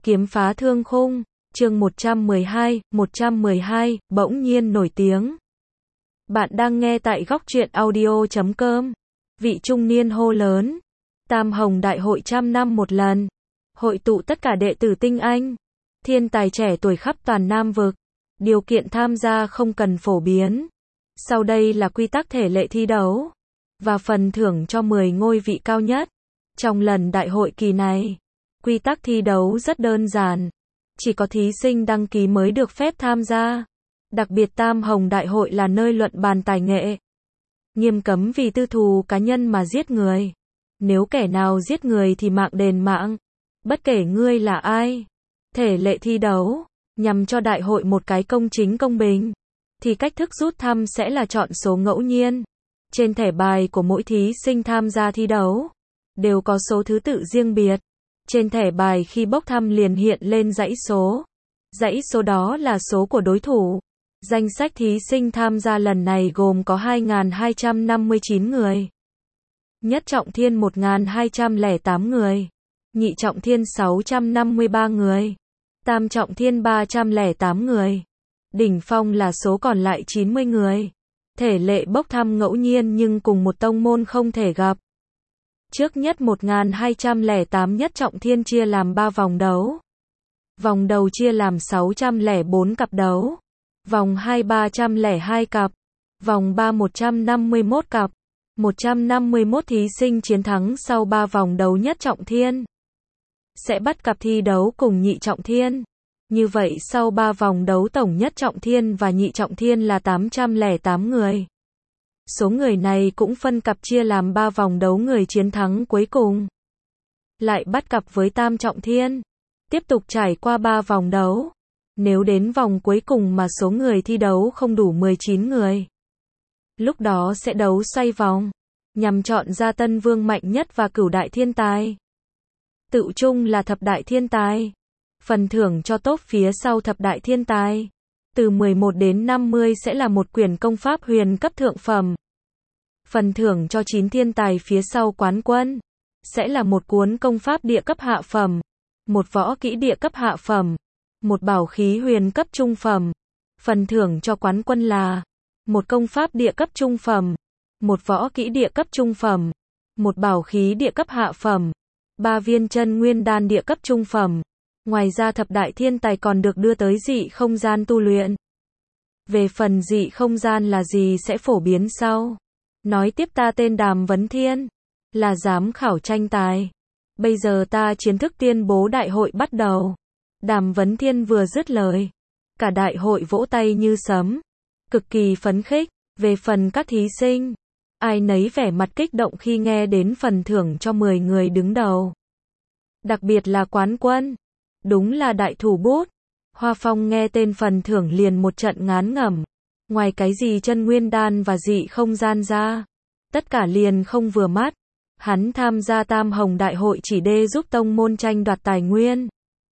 Kiếm phá thương khung, chương 112, bỗng nhiên nổi tiếng. Bạn đang nghe tại góc truyện audio.com. Vị trung niên hô lớn. Tam Hồng Đại hội 100 năm một lần. Hội tụ tất cả đệ tử tinh anh, thiên tài trẻ tuổi khắp toàn Nam vực. Điều kiện tham gia không cần phổ biến. Sau đây là quy tắc thể lệ thi đấu và phần thưởng cho 10 ngôi vị cao nhất trong lần đại hội kỳ này. Quy tắc thi đấu rất đơn giản, chỉ có thí sinh đăng ký mới được phép tham gia. Đặc biệt Tam Hồng Đại hội là nơi luận bàn tài nghệ, nghiêm cấm vì tư thù cá nhân mà giết người. Nếu kẻ nào giết người thì mạng đền mạng, bất kể ngươi là ai. Thể lệ thi đấu nhằm cho đại hội một cái công chính công bình, thì cách thức rút thăm sẽ là chọn số ngẫu nhiên. Trên thẻ bài của mỗi thí sinh tham gia thi đấu đều có số thứ tự riêng biệt. Trên thẻ bài khi bốc thăm liền hiện lên dãy số. Dãy số đó là số của đối thủ. Danh sách thí sinh tham gia lần này gồm có 2.259 người. Nhất trọng thiên 1.208 người. Nhị trọng thiên 653 người. Tam trọng thiên 308 người. Đỉnh phong là số còn lại 90 người. Thể lệ bốc thăm ngẫu nhiên nhưng cùng một tông môn không thể gặp. Trước nhất 1.208 nhất trọng thiên chia làm 3 vòng đấu. Vòng đầu chia làm 604 cặp đấu. Vòng 2 302 cặp. Vòng 3 151 cặp. 151 thí sinh chiến thắng sau 3 vòng đấu nhất trọng thiên sẽ bắt cặp thi đấu cùng nhị trọng thiên. Như vậy sau 3 vòng đấu tổng nhất trọng thiên và nhị trọng thiên là 808 người. Số người này cũng phân cặp chia làm 3 vòng đấu, người chiến thắng cuối cùng lại bắt cặp với tam trọng thiên, tiếp tục trải qua 3 vòng đấu. Nếu đến vòng cuối cùng mà số người thi đấu không đủ 19 người, lúc đó sẽ đấu xoay vòng, nhằm chọn ra tân vương mạnh nhất và cửu đại thiên tài. Tự chung là thập đại thiên tài. Phần thưởng cho top phía sau thập đại thiên tài, từ 11 đến 50 sẽ là một quyển công pháp huyền cấp thượng phẩm. Phần thưởng cho 9 thiên tài phía sau quán quân sẽ là một cuốn công pháp địa cấp hạ phẩm, một võ kỹ địa cấp hạ phẩm, một bảo khí huyền cấp trung phẩm. Phần thưởng cho quán quân là một công pháp địa cấp trung phẩm, một võ kỹ địa cấp trung phẩm, một bảo khí địa cấp hạ phẩm, 3 viên chân nguyên đan địa cấp trung phẩm. Ngoài ra thập đại thiên tài còn được đưa tới dị không gian tu luyện. Về phần dị không gian là gì sẽ phổ biến sau. Nói tiếp, ta tên Đàm Vấn Thiên, là giám khảo tranh tài. Bây giờ ta chính thức tuyên bố đại hội bắt đầu. Đàm Vấn Thiên vừa dứt lời, cả đại hội vỗ tay như sấm, cực kỳ phấn khích. Về phần các thí sinh, ai nấy vẻ mặt kích động khi nghe đến phần thưởng cho 10 người đứng đầu. Đặc biệt là quán quân. Đúng là đại thủ bút. Hoa Phong nghe tên phần thưởng liền một trận ngán ngẩm. Ngoài cái gì chân nguyên đan và dị không gian ra, tất cả liền không vừa mắt. Hắn tham gia Tam Hồng Đại hội chỉ để giúp tông môn tranh đoạt tài nguyên,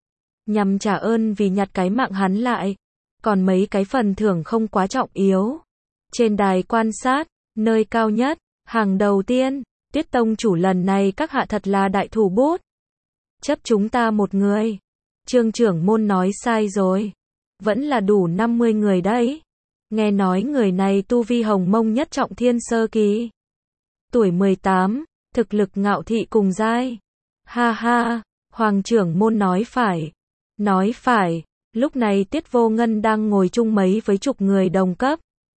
nhằm trả ơn vì nhặt cái mạng hắn lại. Còn mấy cái phần thưởng không quá trọng yếu. Trên đài quan sát, nơi cao nhất, hàng đầu tiên, Tuyết tông chủ lần này các hạ thật là đại thủ bút. Chấp chúng ta một người. Trương trưởng môn nói sai rồi. Vẫn là đủ 50 người đấy. Nghe nói người này tu vi hồng mông nhất trọng thiên sơ kỳ. Tuổi 18, thực lực ngạo thị cùng giai. Ha ha, Hoàng trưởng môn nói phải. Nói phải, lúc này Tiết Vô Ngân đang ngồi chung mấy với chục người đồng cấp.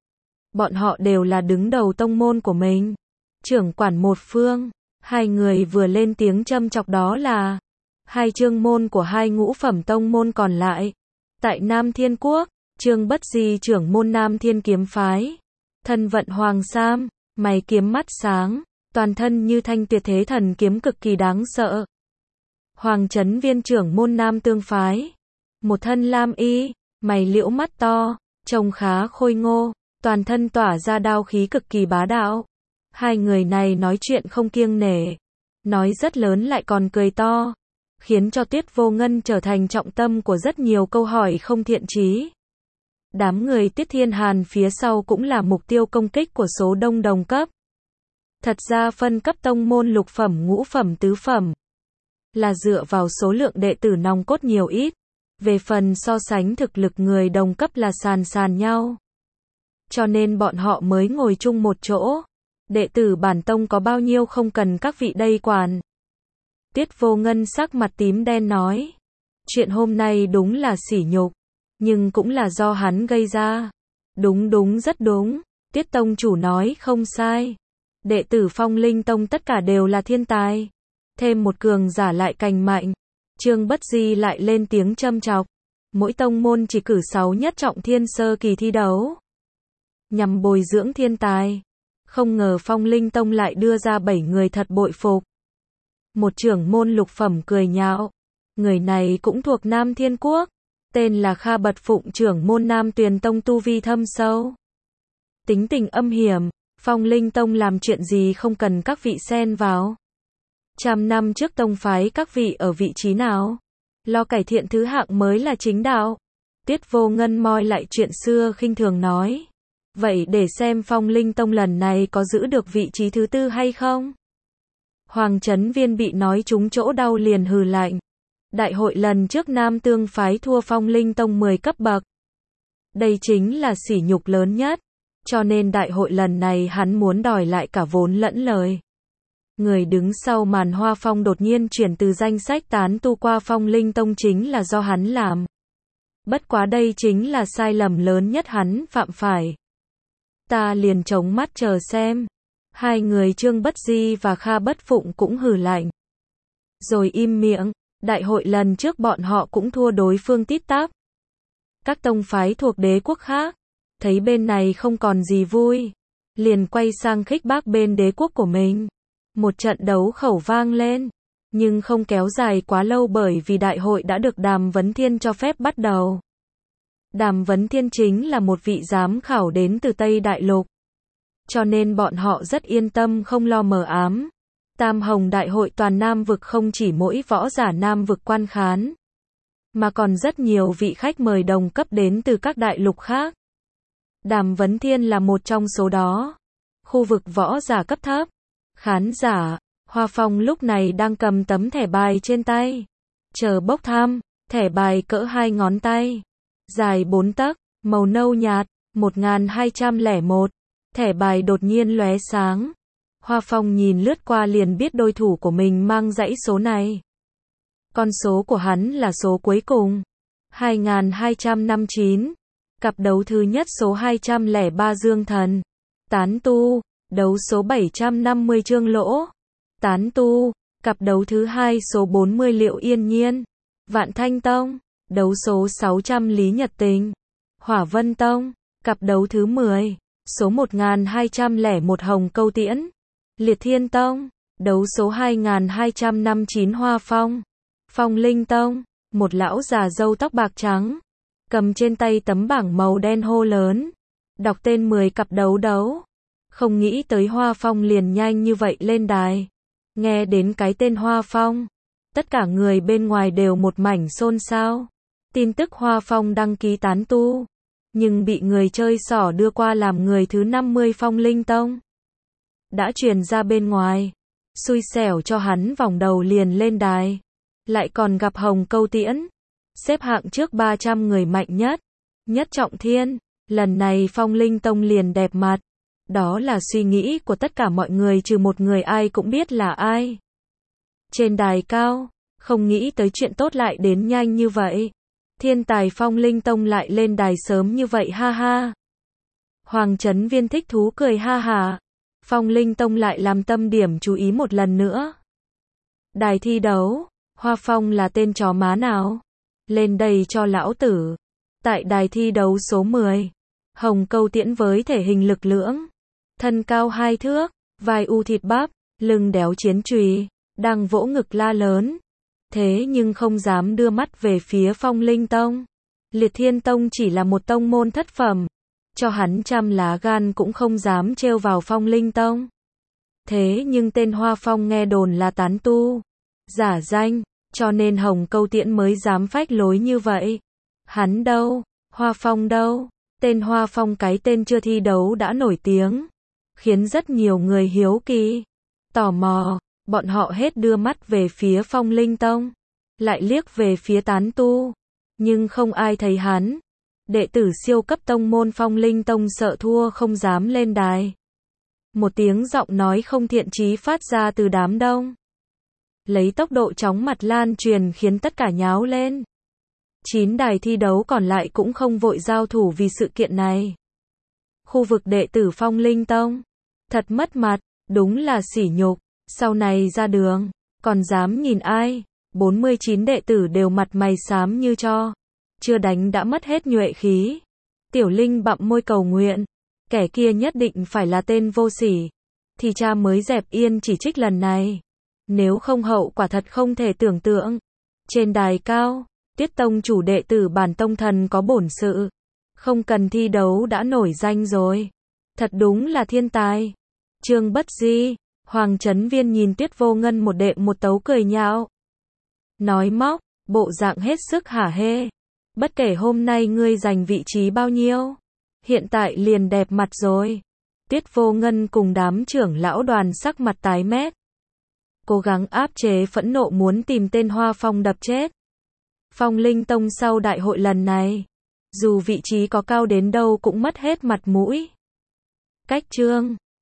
Bọn họ đều là đứng đầu tông môn của mình. Trưởng quản một phương, hai người vừa lên tiếng châm chọc đó là hai trưởng môn của hai ngũ phẩm tông môn còn lại. Tại Nam Thiên Quốc, Trương Bất Di trưởng môn Nam Thiên kiếm phái, thân vận hoàng sam, mày kiếm mắt sáng, toàn thân như thanh tuyệt thế thần kiếm cực kỳ đáng sợ. Hoàng Chấn Viên trưởng môn Nam Tương phái, một thân lam y, mày liễu mắt to, trông khá khôi ngô, toàn thân tỏa ra đao khí cực kỳ bá đạo. Hai người này nói chuyện không kiêng nể, nói rất lớn lại còn cười to, khiến cho Tuyết Vô Ngân trở thành trọng tâm của rất nhiều câu hỏi không thiện chí. Đám người Tiết Thiên Hàn phía sau cũng là mục tiêu công kích của số đông đồng cấp. Thật ra phân cấp tông môn lục phẩm, ngũ phẩm, tứ phẩm là dựa vào số lượng đệ tử nòng cốt nhiều ít. Về phần so sánh thực lực người đồng cấp là sàn nhau. Cho nên bọn họ mới ngồi chung một chỗ. Đệ tử bản tông có bao nhiêu không cần các vị đây quản. Tiết Vô Ngân sắc mặt tím đen nói. Chuyện hôm nay đúng là sỉ nhục. Nhưng cũng là do hắn gây ra. Đúng rất đúng. Tiết tông chủ nói không sai. Đệ tử Phong Linh Tông tất cả đều là thiên tài. Thêm một cường giả lại cành mạnh. Trương Bất Di lại lên tiếng châm chọc. Mỗi tông môn chỉ cử 6 nhất trọng thiên sơ kỳ thi đấu. Nhằm bồi dưỡng thiên tài. Không ngờ Phong Linh Tông lại đưa ra 7 người thật bội phục. Một trưởng môn lục phẩm cười nhạo. Người này cũng thuộc Nam Thiên Quốc. Tên là Kha Bật Phụng, trưởng môn Nam Tuyền Tông, tu vi thâm sâu. Tính tình âm hiểm. Phong Linh Tông làm chuyện gì không cần các vị xen vào. 100 năm trước tông phái các vị ở vị trí nào? Lo cải thiện thứ hạng mới là chính đạo. Tiết Vô Ngân moi lại chuyện xưa khinh thường nói. Vậy để xem Phong Linh Tông lần này có giữ được vị trí thứ 4 hay không? Hoàng Chấn Viên bị nói trúng chỗ đau liền hừ lạnh. Đại hội lần trước Nam Tương phái thua Phong Linh Tông 10 cấp bậc. Đây chính là sỉ nhục lớn nhất. Cho nên đại hội lần này hắn muốn đòi lại cả vốn lẫn lời. Người đứng sau màn Hoa Phong đột nhiên chuyển từ danh sách tán tu qua Phong Linh Tông chính là do hắn làm. Bất quá đây chính là sai lầm lớn nhất hắn phạm phải. Ta liền chống mắt chờ xem. Hai người Trương Bất Di và Kha Bất Phụng cũng hừ lạnh. Rồi im miệng. Đại hội lần trước bọn họ cũng thua đối phương tít tắp. Các tông phái thuộc đế quốc khác thấy bên này không còn gì vui, liền quay sang khích bác bên đế quốc của mình. Một trận đấu khẩu vang lên, nhưng không kéo dài quá lâu bởi vì đại hội đã được Đàm Vấn Thiên cho phép bắt đầu. Đàm Vấn Thiên chính là một vị giám khảo đến từ Tây Đại Lục. Cho nên bọn họ rất yên tâm không lo mờ ám. Tam Hồng Đại hội toàn Nam vực không chỉ mỗi võ giả Nam vực quan khán, mà còn rất nhiều vị khách mời đồng cấp đến từ các đại lục khác. Đàm Vấn Thiên là một trong số đó. Khu vực võ giả cấp thấp. Khán giả, Hoa Phong lúc này đang cầm tấm thẻ bài trên tay. Chờ bốc thăm, thẻ bài cỡ 2 ngón tay. Dài 4 tấc, màu nâu nhạt, 1201. Thẻ bài đột nhiên lóe sáng. Hoa Phong nhìn lướt qua liền biết đối thủ của mình mang dãy số này. Con số của hắn là số cuối cùng. 2259. Cặp đấu thứ nhất số 203 Dương Thần. Tán tu. Đấu số 750 Trương Lỗ. Tán tu. Cặp đấu thứ hai số 40 Liệu Yên Nhiên. Vạn Thanh Tông. Đấu số 600 Lý Nhật Tình. Hỏa Vân Tông. Cặp đấu thứ 10. Số 1201 Hồng Câu Tiễn. Liệt Thiên Tông. Đấu số 2259 Hoa Phong. Phong Linh Tông. Một lão già râu tóc bạc trắng, cầm trên tay tấm bảng màu đen hô lớn. Đọc tên 10 cặp đấu. Không nghĩ tới Hoa Phong liền nhanh như vậy lên đài. Nghe đến cái tên Hoa Phong, tất cả người bên ngoài đều một mảnh xôn xao. Tin tức Hoa Phong đăng ký tán tu, nhưng bị người chơi xỏ đưa qua làm người thứ 50 Phong Linh Tông. Đã truyền ra bên ngoài. Xui xẻo cho hắn vòng đầu liền lên đài. Lại còn gặp Hồng Câu Tiễn. Xếp hạng trước 300 người mạnh nhất. Nhất trọng thiên. Lần này Phong Linh Tông liền đẹp mặt. Đó là suy nghĩ của tất cả mọi người trừ một người ai cũng biết là ai. Trên đài cao. Không nghĩ tới chuyện tốt lại đến nhanh như vậy. Thiên tài Phong Linh Tông lại lên đài sớm như vậy ha ha. Hoàng Chấn Viên thích thú cười ha ha. Phong Linh Tông lại làm tâm điểm chú ý một lần nữa. Đài thi đấu. Hoa Phong là tên chó má nào? Lên đây cho lão tử. Tại đài thi đấu số 10. Hồng Câu Tiễn với thể hình lực lưỡng. Thân cao 2 thước. Vai u thịt bắp. Lưng đéo chiến chùy. Đang vỗ ngực la lớn. Thế nhưng không dám đưa mắt về phía Phong Linh Tông. Liệt Thiên Tông chỉ là một tông môn thất phẩm. Cho hắn trăm lá gan cũng không dám trêu vào Phong Linh Tông. Thế nhưng tên Hoa Phong nghe đồn là tán tu. Giả danh. Cho nên Hồng Câu Tiễn mới dám phách lối như vậy. Hắn đâu? Hoa Phong đâu? Tên Hoa Phong cái tên chưa thi đấu đã nổi tiếng. Khiến rất nhiều người hiếu kỳ. Tò mò. Bọn họ hết đưa mắt về phía Phong Linh Tông, lại liếc về phía tán tu, nhưng không ai thấy hắn. Đệ tử siêu cấp tông môn Phong Linh Tông sợ thua không dám lên đài. Một tiếng giọng nói không thiện chí phát ra từ đám đông, lấy tốc độ chóng mặt lan truyền khiến tất cả nháo lên. 9 đài thi đấu còn lại cũng không vội giao thủ vì sự kiện này. Khu vực đệ tử Phong Linh Tông, thật mất mặt, đúng là sỉ nhục, sau này ra đường, còn dám nhìn ai. 49 đệ tử đều mặt mày xám như tro, chưa đánh đã mất hết nhuệ khí. Tiểu Linh bặm môi cầu nguyện, kẻ kia nhất định phải là tên vô sỉ, thì cha mới dẹp yên chỉ trích lần này. Nếu không hậu quả thật không thể tưởng tượng. Trên đài cao, Tiết Tông chủ đệ tử Bản Tông Thần có bổn sự, không cần thi đấu đã nổi danh rồi. Thật đúng là thiên tài. Trương Bất Di, Hoàng Chấn Viên nhìn Tuyết Vô Ngân một đệm một tấu cười nhạo, nói móc, bộ dạng hết sức hả hê. Bất kể hôm nay ngươi giành vị trí bao nhiêu, hiện tại liền đẹp mặt rồi. Tuyết Vô Ngân cùng đám trưởng lão đoàn sắc mặt tái mét, cố gắng áp chế phẫn nộ muốn tìm tên Hoa Phong đập chết. Phong Linh Tông sau đại hội lần này, dù vị trí có cao đến đâu cũng mất hết mặt mũi. Cách chương